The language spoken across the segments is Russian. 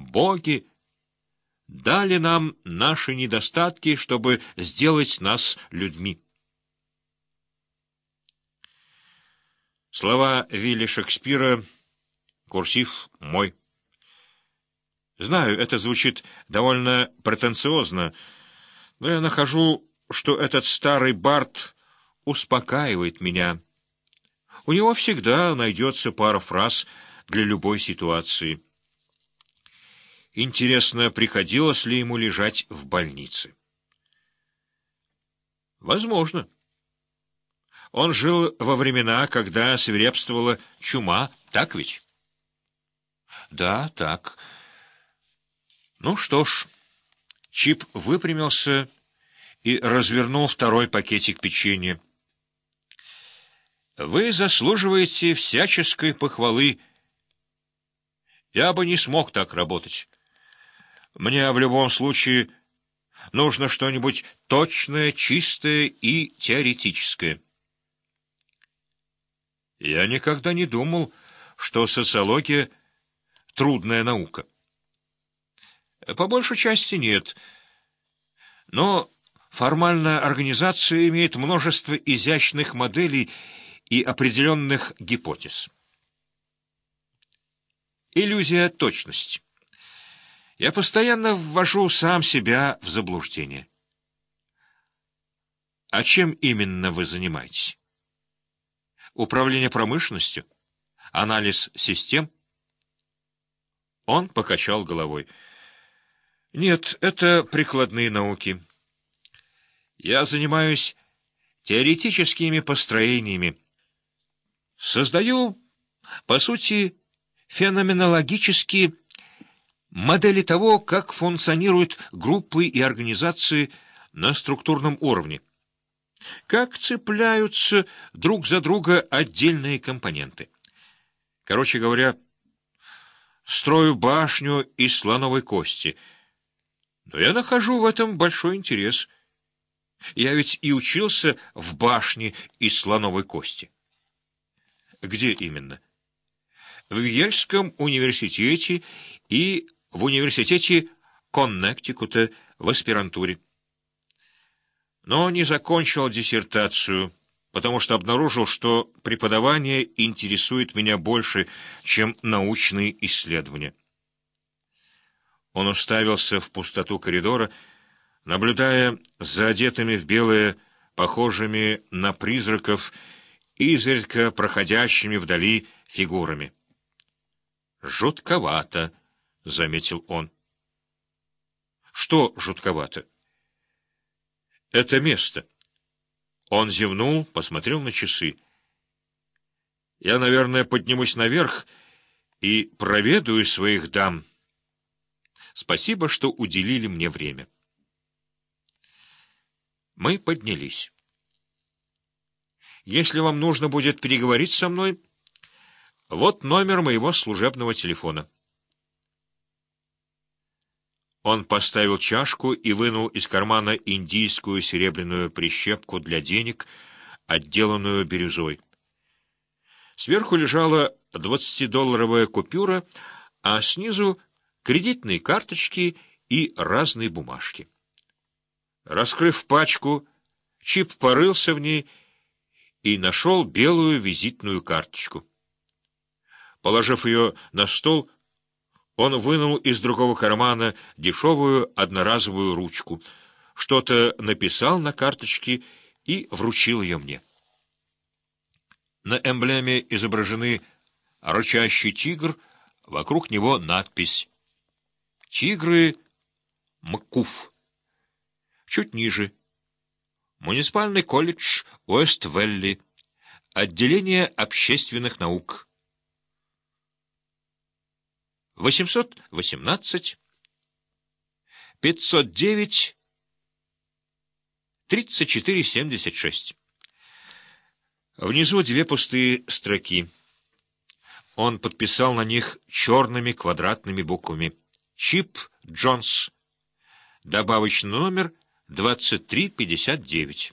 боги дали нам наши недостатки, чтобы сделать нас людьми. Слова Вилли Шекспира, курсив мой. Знаю, это звучит довольно претенциозно, но я нахожу, что этот старый бард успокаивает меня. У него всегда найдется пара фраз для любой ситуации. Интересно, приходилось ли ему лежать в больнице? Возможно. Он жил во времена, когда свирепствовала чума, так ведь? Да, так. Ну что ж, Чип выпрямился и развернул второй пакетик печенья. Вы заслуживаете всяческой похвалы. Я бы не смог так работать. Мне в любом случае нужно что-нибудь точное, чистое и теоретическое. Я никогда не думал, что социология — трудная наука. По большей части нет. Но формальная организация имеет множество изящных моделей и определенных гипотез. Иллюзия точности. Я постоянно ввожу сам себя в заблуждение. А чем именно вы занимаетесь? Управление промышленностью? Анализ систем? Он покачал головой. Нет, это прикладные науки. Я занимаюсь теоретическими построениями. Создаю, по сути, феноменологические модели того, как функционируют группы и организации на структурном уровне, как цепляются друг за друга отдельные компоненты. Короче говоря, строю башню из слоновой кости, но я нахожу в этом большой интерес. Я ведь и учился в башне из слоновой кости. Где именно? В Йельском университете и в университете Коннектикута в аспирантуре. Но не закончил диссертацию, потому что обнаружил, что преподавание интересует меня больше, чем научные исследования. Он уставился в пустоту коридора, наблюдая за одетыми в белое, похожими на призраков, изредка проходящими вдали фигурами. «Жутковато», — заметил он. «Что жутковато?» «Это место». Он зевнул, посмотрел на часы. «Я, наверное, поднимусь наверх и проведаю своих дам. Спасибо, что уделили мне время». Мы поднялись. «Если вам нужно будет переговорить со мной, вот номер моего служебного телефона». Он поставил чашку и вынул из кармана индийскую серебряную прищепку для денег, отделанную бирюзой. Сверху лежала 20-долларовая купюра, а снизу кредитные карточки и разные бумажки. Раскрыв пачку, Чип порылся в ней и нашел белую визитную карточку. Положив ее на стол, он вынул из другого кармана дешевую одноразовую ручку, что-то написал на карточке и вручил ее мне. На эмблеме изображены рычащий тигр, вокруг него надпись «Тигры МКУФ». Чуть ниже «Муниципальный колледж Уэст-Велли, отделение общественных наук». 818 509 3476. Внизу две пустые строки. Он подписал на них черными квадратными буквами. Чип Джонс. Добавочный номер 2359.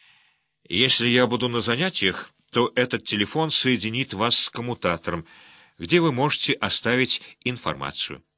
Если я буду на занятиях, то этот телефон соединит вас с коммутатором. где вы можете оставить информацию.